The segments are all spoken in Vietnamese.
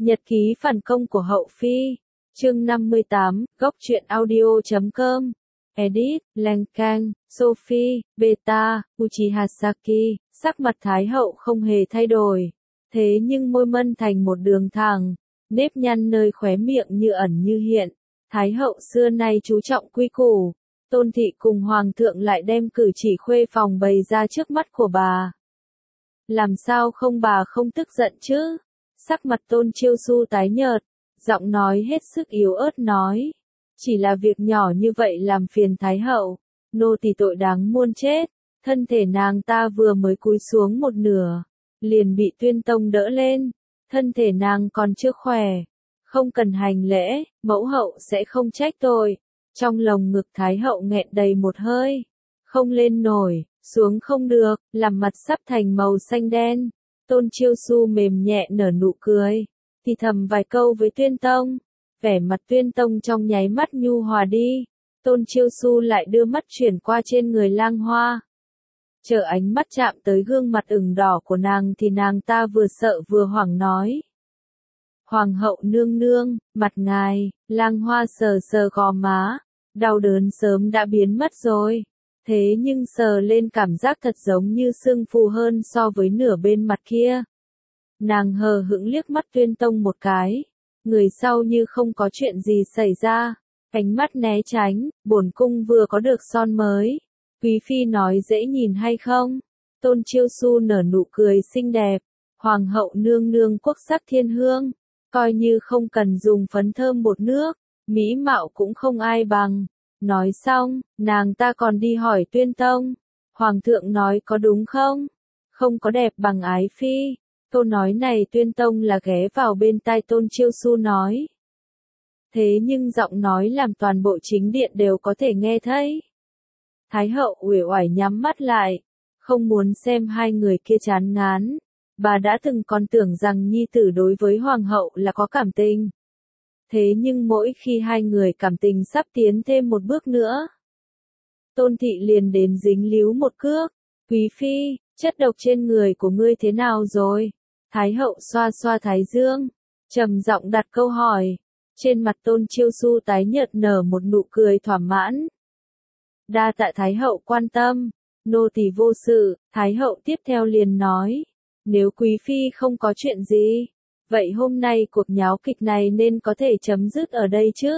Nhật ký phản công của Hậu Phi. Chương 58, góc truyện audio.com. Edit, Lang Kang, Sophie, Beta, Uchiha Saki. Sắc mặt Thái hậu không hề thay đổi. Thế nhưng môi mân thành một đường thẳng. Nếp nhăn nơi khóe miệng như ẩn như hiện. Thái hậu xưa nay chú trọng quy củ. Tôn thị cùng hoàng thượng lại đem cử chỉ khuê phòng bày ra trước mắt của bà. Làm sao bà không tức giận chứ? Sắc mặt Tôn Chiêu Su tái nhợt, giọng nói hết sức yếu ớt nói. Chỉ là việc nhỏ như vậy làm phiền Thái hậu, nô tỳ tội đáng muôn chết. Thân thể nàng ta vừa mới cúi xuống một nửa, liền bị Tuyên Tông đỡ lên. Thân thể nàng còn chưa khỏe, không cần hành lễ, mẫu hậu sẽ không trách tội. Trong lồng ngực Thái hậu nghẹn đầy một hơi, không lên nổi, xuống không được, làm mặt sắp thành màu xanh đen. Tôn Chiêu Su mềm nhẹ nở nụ cười, thì thầm vài câu với Tuyên Tông. Vẻ mặt Tuyên Tông trong nháy mắt nhu hòa đi. Tôn Chiêu Su lại đưa mắt chuyển qua trên người Lang Hoa. Chờ ánh mắt chạm tới gương mặt ửng đỏ của nàng thì nàng ta vừa sợ vừa hoảng nói. Hoàng hậu nương nương, mặt ngài. Lang Hoa sờ sờ gò má, đau đớn sớm đã biến mất rồi. Thế nhưng sờ lên cảm giác thật giống như sưng phù hơn so với nửa bên mặt kia. Nàng hờ hững liếc mắt Tuyên Tông một cái. Người sau như không có chuyện gì xảy ra. Ánh mắt né tránh, bổn cung vừa có được son mới. Quý phi nói dễ nhìn hay không? Tôn Chiêu Su nở nụ cười xinh đẹp. Hoàng hậu nương nương quốc sắc thiên hương. Coi như không cần dùng phấn thơm bột nước, mỹ mạo cũng không ai bằng. Nói xong, nàng ta còn đi hỏi Tuyên Tông. Hoàng thượng nói có đúng không? Không có đẹp bằng ái phi. Câu nói này Tuyên Tông là ghé vào bên tai Tôn Chiêu Su nói. Thế nhưng giọng nói làm toàn bộ chính điện đều có thể nghe thấy. Thái hậu uể oải nhắm mắt lại, không muốn xem hai người kia chán ngán. Bà đã từng còn tưởng rằng nhi tử đối với hoàng hậu là có cảm tình. Thế nhưng mỗi khi hai người cảm tình sắp tiến thêm một bước nữa, Tôn thị liền đến dính líu một cước. Quý phi, chất độc trên người của ngươi thế nào rồi? Thái hậu xoa xoa thái dương, trầm giọng đặt câu hỏi. Trên mặt Tôn Chiêu Su tái nhợt nở một nụ cười thỏa mãn. Đa tạ Thái hậu quan tâm, nô tỳ vô sự. Thái hậu tiếp theo liền nói. Nếu quý phi không có chuyện gì, vậy hôm nay cuộc nháo kịch này nên có thể chấm dứt ở đây chứ?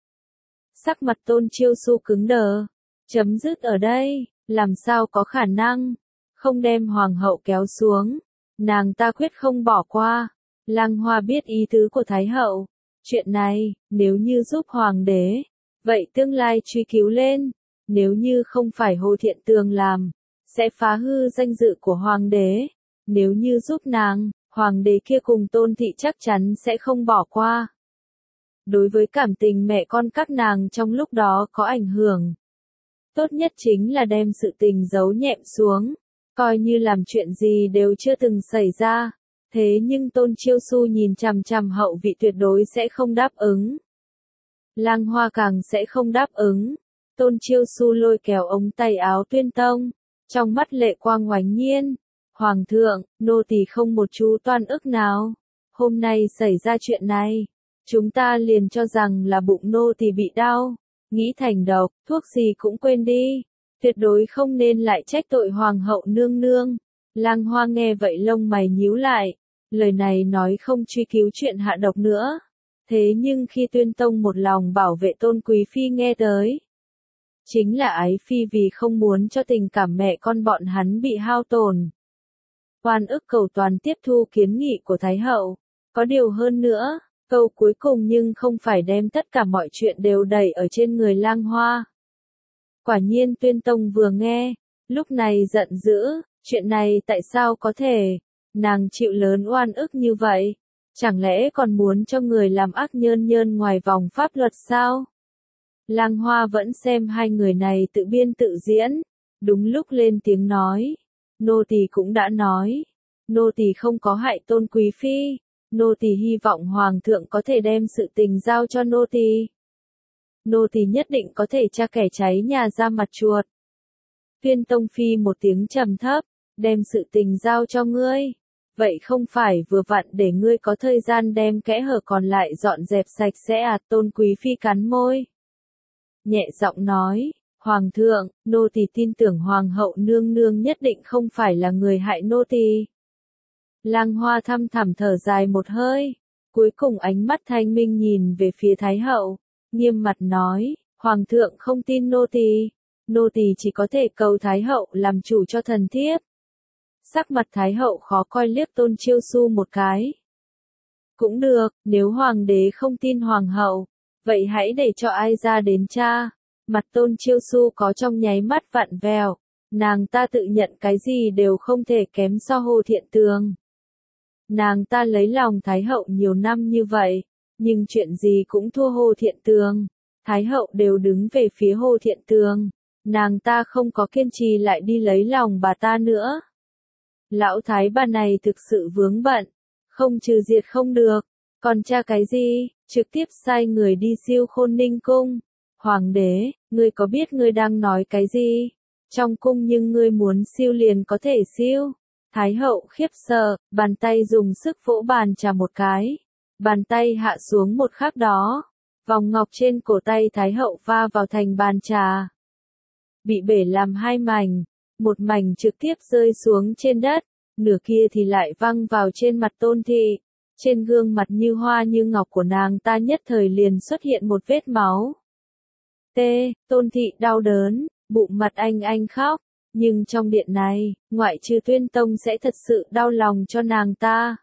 Sắc mặt Tôn Chiêu Su cứng đờ. Chấm dứt ở đây, làm sao có khả năng? Không đem hoàng hậu kéo xuống, nàng ta quyết không bỏ qua. Lang Hoa biết ý tứ của Thái hậu. Chuyện này, nếu như giúp hoàng đế, vậy tương lai truy cứu lên. Nếu như không phải Hồ Thiện Tường làm, sẽ phá hư danh dự của hoàng đế. Nếu như giúp nàng, hoàng đế kia cùng Tôn thị chắc chắn sẽ không bỏ qua. Đối với cảm tình mẹ con các nàng trong lúc đó có ảnh hưởng. Tốt nhất chính là đem sự tình giấu nhẹm xuống, coi như làm chuyện gì đều chưa từng xảy ra. Thế nhưng Tôn Chiêu Su nhìn chằm chằm hậu vị tuyệt đối sẽ không đáp ứng. Lang Hoa càng sẽ không đáp ứng. Tôn Chiêu Su lôi kéo ống tay áo Tuyên Tông, trong mắt lệ quang oánh nhiên. Hoàng thượng, nô tỳ không một chú toan ức nào. Hôm nay xảy ra chuyện này, chúng ta liền cho rằng là bụng nô tỳ bị đau, nghĩ thành độc, thuốc gì cũng quên đi. Tuyệt đối không nên lại trách tội hoàng hậu nương nương. Lang Hoa nghe vậy lông mày nhíu lại. Lời này nói không truy cứu chuyện hạ độc nữa. Thế nhưng khi Tuyên Tông một lòng bảo vệ Tôn quý phi nghe tới, chính là ái phi vì không muốn cho tình cảm mẹ con bọn hắn bị hao tổn. Oan ức cầu toàn tiếp thu kiến nghị của Thái hậu. Có điều hơn nữa, câu cuối cùng nhưng không phải đem tất cả mọi chuyện đều đẩy ở trên người Lang Hoa. Quả nhiên Tuyên Tông vừa nghe, lúc này giận dữ. Chuyện này tại sao có thể? Nàng chịu lớn oan ức như vậy, chẳng lẽ còn muốn cho người làm ác nhơn nhơn ngoài vòng pháp luật sao? Lang Hoa vẫn xem hai người này tự biên tự diễn, đúng lúc lên tiếng nói. Nô tỳ cũng đã nói, nô tỳ không có hại Tôn quý phi, nô tỳ hy vọng hoàng thượng có thể đem sự tình giao cho nô tỳ. Nô tỳ nhất định có thể tra kẻ cháy nhà ra mặt chuột. Tuyên Tông phi một tiếng trầm thấp, đem sự tình giao cho ngươi. vậy không phải vừa vặn để ngươi có thời gian đem kẽ hở còn lại dọn dẹp sạch sẽ à? Tôn Quý Phi cắn môi, nhẹ giọng nói, Hoàng thượng, nô tỳ tin tưởng Hoàng hậu nương nương nhất định không phải là người hại nô tỳ. Lang Hoa thăm thẳm thở dài một hơi, cuối cùng ánh mắt thanh minh nhìn về phía Thái hậu, nghiêm mặt nói, Hoàng thượng không tin nô tỳ chỉ có thể cầu Thái hậu làm chủ cho thần thiếp. Sắc mặt Thái hậu khó coi liếc Tôn Chiêu Su một cái. Cũng được, nếu Hoàng đế không tin Hoàng hậu, vậy hãy để cho ai ra đến tra. Mặt Tôn Chiêu Su có trong nháy mắt vặn vẹo, nàng ta tự nhận cái gì đều không thể kém so Hồ Thiện Tường. Nàng ta lấy lòng Thái hậu nhiều năm như vậy, nhưng chuyện gì cũng thua Hồ Thiện Tường. Thái hậu đều đứng về phía Hồ Thiện Tường, nàng ta không có kiên trì lại đi lấy lòng bà ta nữa. Lão thái bà này thực sự vướng bận, không trừ diệt không được, còn tra cái gì, trực tiếp sai người đi siêu Khôn Ninh cung. Hoàng đế, ngươi có biết ngươi đang nói cái gì? Trong cung nhưng ngươi muốn siêu liền có thể siêu. Thái hậu khiếp sợ, bàn tay dùng sức vỗ bàn trà một cái. Bàn tay hạ xuống một khắc đó, vòng ngọc trên cổ tay Thái hậu va vào thành bàn trà, bị bể làm hai mảnh, một mảnh trực tiếp rơi xuống trên đất, nửa kia thì lại văng vào trên mặt Tôn thị. Trên gương mặt như hoa như ngọc của nàng ta nhất thời liền xuất hiện một vết máu. Tôn thị đau đớn, bụng mặt anh khóc, nhưng trong điện này, ngoại trừ Tuyên Tông sẽ thật sự đau lòng cho nàng ta.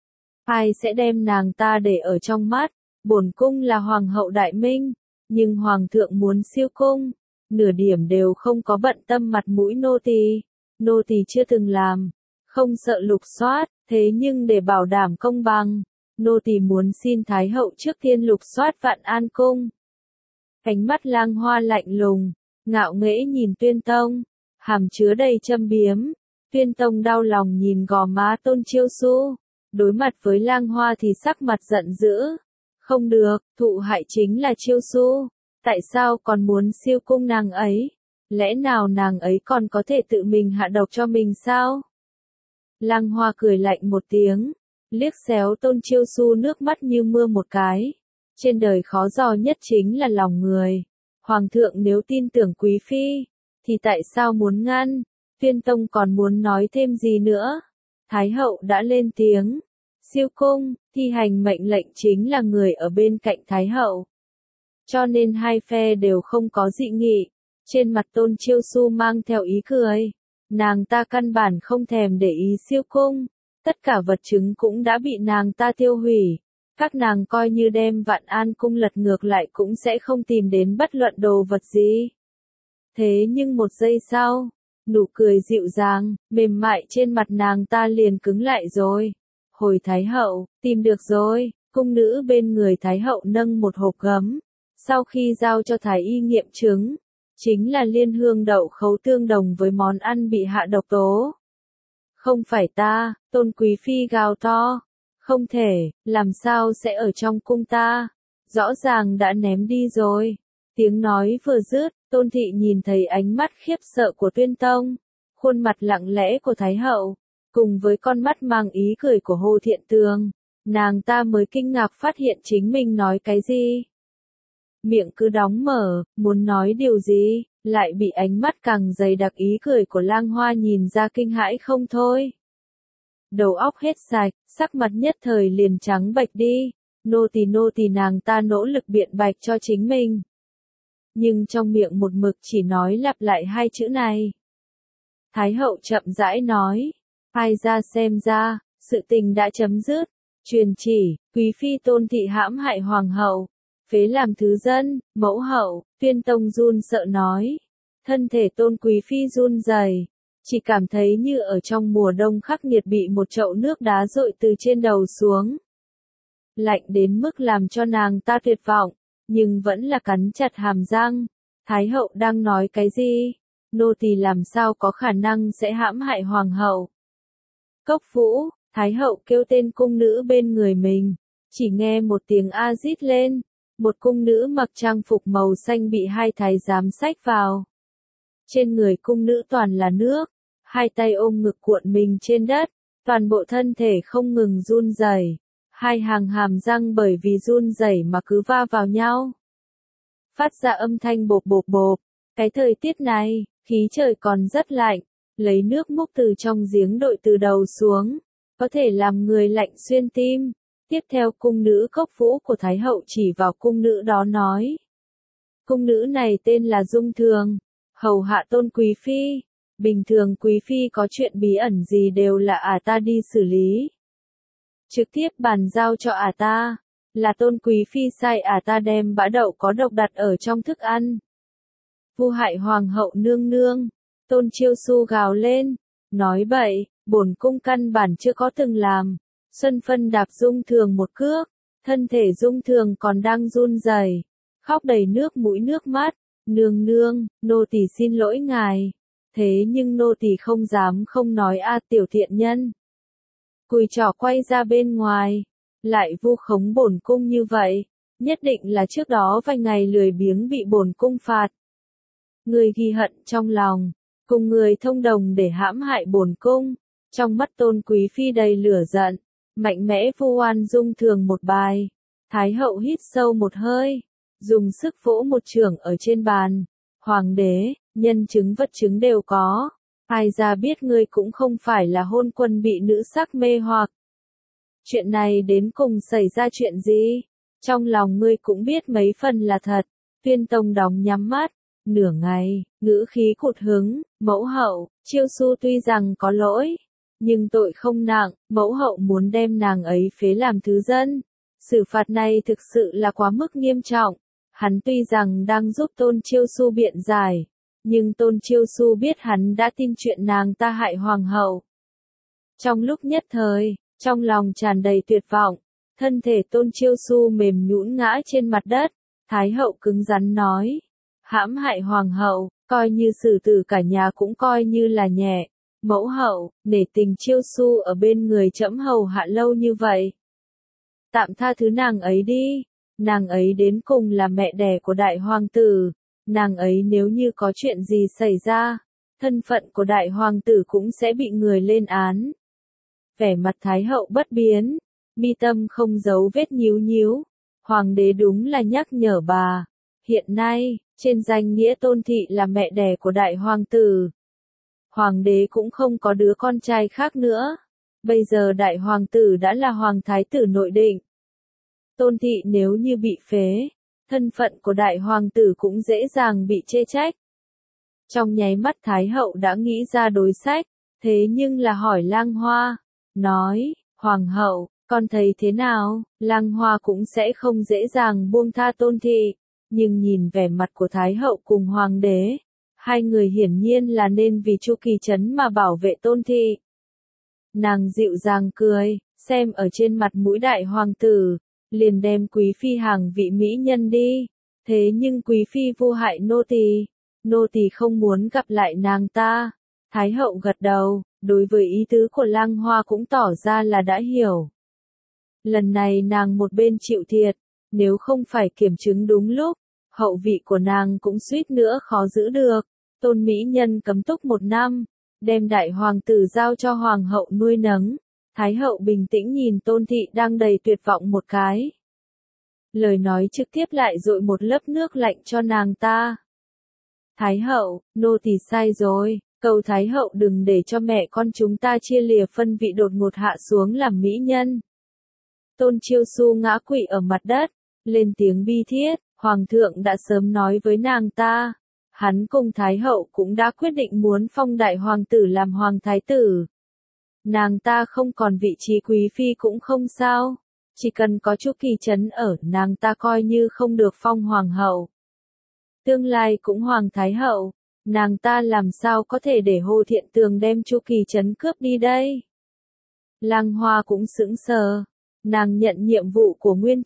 Ai sẽ đem nàng ta để ở trong mắt? Bổn cung là hoàng hậu đại minh, nhưng hoàng thượng muốn siêu cung, nửa điểm đều không có bận tâm mặt mũi nô tỳ chưa từng làm, không sợ lục soát, thế nhưng để bảo đảm công bằng, nô tỳ muốn xin Thái hậu trước tiên lục soát Vạn An cung. Ánh mắt Lang Hoa lạnh lùng, ngạo nghễ nhìn Tuyên Tông, hàm chứa đầy châm biếm. Tuyên Tông đau lòng nhìn gò má Tôn Chiêu Su, đối mặt với Lang Hoa thì sắc mặt giận dữ. Không được, thụ hại chính là Chiêu Su, tại sao còn muốn siêu cung nàng ấy? Lẽ nào nàng ấy còn có thể tự mình hạ độc cho mình sao? Lang Hoa cười lạnh một tiếng, liếc xéo Tôn Chiêu Su nước mắt như mưa một cái. Trên đời khó dò nhất chính là lòng người. Hoàng thượng nếu tin tưởng Quý Phi, thì tại sao muốn ngăn? Tuyên Tông còn muốn nói thêm gì nữa? Thái hậu đã lên tiếng. Siêu cung, thi hành mệnh lệnh chính là người ở bên cạnh Thái hậu. Cho nên hai phe đều không có dị nghị. Trên mặt Tôn Chiêu Su mang theo ý cười. Nàng ta căn bản không thèm để ý siêu cung. Tất cả vật chứng cũng đã bị nàng ta tiêu hủy. Các nàng coi như đem Vạn An cung lật ngược lại cũng sẽ không tìm đến bất luận đồ vật gì. Thế nhưng một giây sau, nụ cười dịu dàng, mềm mại trên mặt nàng ta liền cứng lại rồi. Hồi Thái hậu, tìm được rồi, cung nữ bên người Thái hậu nâng một hộp gấm. Sau khi giao cho Thái y nghiệm chứng, chính là liên hương đậu khấu tương đồng với món ăn bị hạ độc tố. Không phải ta, Tôn Quý Phi gào to. Không thể, làm sao sẽ ở trong cung ta? Rõ ràng đã ném đi rồi. Tiếng nói vừa dứt, Tôn thị nhìn thấy ánh mắt khiếp sợ của Tuyên Tông, khuôn mặt lặng lẽ của Thái hậu, cùng với con mắt mang ý cười của Hồ Thiện Tường, nàng ta mới kinh ngạc phát hiện chính mình nói cái gì. Miệng cứ đóng mở, muốn nói điều gì, lại bị ánh mắt càng dày đặc ý cười của Lang Hoa nhìn ra kinh hãi không thôi. Đầu óc hết sạch, sắc mặt nhất thời liền trắng bệch đi, nô tỳ nàng ta nỗ lực biện bạch cho chính mình. Nhưng trong miệng một mực chỉ nói lặp lại hai chữ này. Thái hậu chậm rãi nói, ai ra xem ra, sự tình đã chấm dứt, truyền chỉ, Quý Phi Tôn thị hãm hại hoàng hậu, phế làm thứ dân, mẫu hậu. Tuyên Tông run sợ nói, thân thể Tôn Quý Phi run rẩy. Chỉ cảm thấy như ở trong mùa đông khắc nghiệt bị một chậu nước đá dội từ trên đầu xuống. Lạnh đến mức làm cho nàng ta tuyệt vọng, nhưng vẫn là cắn chặt hàm răng. Thái hậu đang nói cái gì? Nô tỳ làm sao có khả năng sẽ hãm hại hoàng hậu? Cốc Vũ, Thái hậu kêu tên cung nữ bên người mình, chỉ nghe một tiếng a rít lên, một cung nữ mặc trang phục màu xanh bị hai thái giám xách vào. Trên người cung nữ toàn là nước, hai tay ôm ngực cuộn mình trên đất, toàn bộ thân thể không ngừng run rẩy, hai hàng hàm răng bởi vì run rẩy mà cứ va vào nhau, phát ra âm thanh bộp bộp bộp. Cái thời tiết này, khí trời còn rất lạnh, lấy nước múc từ trong giếng đội từ đầu xuống, có thể làm người lạnh xuyên tim. Tiếp theo cung nữ Cốc Vũ của Thái hậu chỉ vào cung nữ đó nói. Cung nữ này tên là Dung Thường, hầu hạ Tôn Quý Phi. Bình thường Quý Phi có chuyện bí ẩn gì đều là ta đi xử lý. Trực tiếp bàn giao cho ta, là Tôn Quý Phi sai ta đem bã đậu có độc đặt ở trong thức ăn. Vu hại hoàng hậu nương nương, Tôn Chiêu Su gào lên, nói bậy, bổn cung căn bản chưa có từng làm. Xuân Phân đạp Dung Thường một cước, thân thể Dung Thường còn đang run rẩy, khóc đầy nước mũi nước mắt, nương nương, nô tỳ xin lỗi ngài. Thế nhưng nô tỳ không dám không nói tiểu thiện nhân. Cùi trỏ quay ra bên ngoài, lại vu khống bổn cung như vậy, nhất định là trước đó vài ngày lười biếng bị bổn cung phạt. Người ghi hận trong lòng, cùng người thông đồng để hãm hại bổn cung, trong mắt Tôn Quý Phi đầy lửa giận, mạnh mẽ vu oan Dung Thường một bài. Thái hậu hít sâu một hơi, dùng sức vỗ một chưởng ở trên bàn. Hoàng đế, nhân chứng vật chứng đều có, ai ra biết ngươi cũng không phải là hôn quân bị nữ sắc mê hoặc. Chuyện này đến cùng xảy ra chuyện gì? Trong lòng ngươi cũng biết mấy phần là thật. Tuyên Tông đóng nhắm mắt, nửa ngày, ngữ khí cụt hứng, mẫu hậu, Chiêu Su tuy rằng có lỗi, nhưng tội không nặng, mẫu hậu muốn đem nàng ấy phế làm thứ dân. Xử phạt này thực sự là quá mức nghiêm trọng. Hắn tuy rằng đang giúp Tôn Chiêu Su biện giải, nhưng Tôn Chiêu Su biết hắn đã tin chuyện nàng ta hại hoàng hậu. Trong lúc nhất thời, trong lòng tràn đầy tuyệt vọng, thân thể Tôn Chiêu Su mềm nhũn ngã trên mặt đất. Thái hậu cứng rắn nói, hãm hại hoàng hậu, coi như xử tử cả nhà cũng coi như là nhẹ. Mẫu hậu, nể tình Chiêu Su ở bên người trẫm hầu hạ lâu như vậy, tạm tha thứ nàng ấy đi. Nàng ấy đến cùng là mẹ đẻ của đại hoàng tử, nàng ấy nếu như có chuyện gì xảy ra, thân phận của đại hoàng tử cũng sẽ bị người lên án. Vẻ mặt Thái hậu bất biến, mi tâm không giấu vết nhíu nhíu. Hoàng đế đúng là nhắc nhở bà, hiện nay, trên danh nghĩa Tôn thị là mẹ đẻ của đại hoàng tử. Hoàng đế cũng không có đứa con trai khác nữa. Bây giờ đại hoàng tử đã là hoàng thái tử nội định. Tôn thị nếu như bị phế, thân phận của đại hoàng tử cũng dễ dàng bị chê trách. Trong nháy mắt Thái hậu đã nghĩ ra đối sách, thế nhưng là hỏi Lang Hoa, nói, hoàng hậu, con thấy thế nào? Lang Hoa cũng sẽ không dễ dàng buông tha Tôn thị, nhưng nhìn vẻ mặt của Thái hậu cùng hoàng đế, hai người hiển nhiên là nên vì Chu Kỳ Trấn mà bảo vệ Tôn thị. Nàng dịu dàng cười, xem ở trên mặt mũi đại hoàng tử, liền đem Quý Phi hàng vị mỹ nhân đi. Thế nhưng Quý Phi vu hại nô tỳ không muốn gặp lại nàng ta. Thái hậu gật đầu, đối với ý tứ của Lang Hoa cũng tỏ ra là đã hiểu. Lần này nàng một bên chịu thiệt, nếu không phải kiểm chứng đúng lúc, hậu vị của nàng cũng suýt nữa khó giữ được. Tôn mỹ nhân cấm túc 1 năm, đem đại hoàng tử giao cho hoàng hậu nuôi nấng. Thái hậu bình tĩnh nhìn Tôn thị đang đầy tuyệt vọng một cái. Lời nói trực tiếp lại dội một lớp nước lạnh cho nàng ta. Thái hậu, nô tỳ sai rồi, cầu Thái hậu đừng để cho mẹ con chúng ta chia lìa phân vị đột ngột hạ xuống làm mỹ nhân. Tôn Chiêu Su ngã quỵ ở mặt đất, lên tiếng bi thiết, hoàng thượng đã sớm nói với nàng ta. Hắn cùng Thái hậu cũng đã quyết định muốn phong đại hoàng tử làm hoàng thái tử. Nàng ta không còn vị trí quý phi cũng không sao, chỉ cần có Chu Kỳ Trấn ở, nàng ta coi như không được phong hoàng hậu. Tương lai cũng hoàng thái hậu, nàng ta làm sao có thể để Hồ Thiện Tường đem Chu Kỳ Trấn cướp đi đây? Lang Hoa cũng sững sờ, nàng nhận nhiệm vụ của nguyên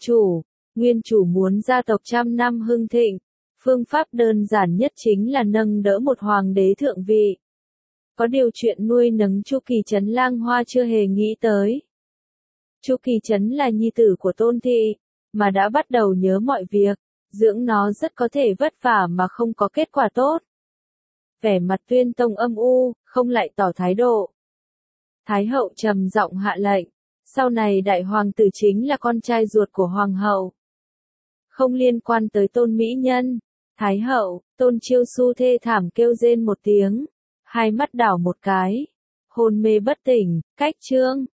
chủ muốn gia tộc 100 năm hưng thịnh, phương pháp đơn giản nhất chính là nâng đỡ một hoàng đế thượng vị. Có điều chuyện nuôi nấng Chu Kỳ Trấn Lang Hoa chưa hề nghĩ tới. Chu Kỳ Trấn là nhi tử của Tôn thị, mà đã bắt đầu nhớ mọi việc, dưỡng nó rất có thể vất vả mà không có kết quả tốt. Vẻ mặt Tuyên Tông âm u, không lại tỏ thái độ. Thái hậu trầm giọng hạ lệnh. Sau này đại hoàng tử chính là con trai ruột của hoàng hậu. Không liên quan tới Tôn mỹ nhân. Thái hậu, Tôn Chiêu Su thê thảm kêu rên một tiếng. Hai mắt đảo một cái. Hôn mê bất tỉnh, cách chương.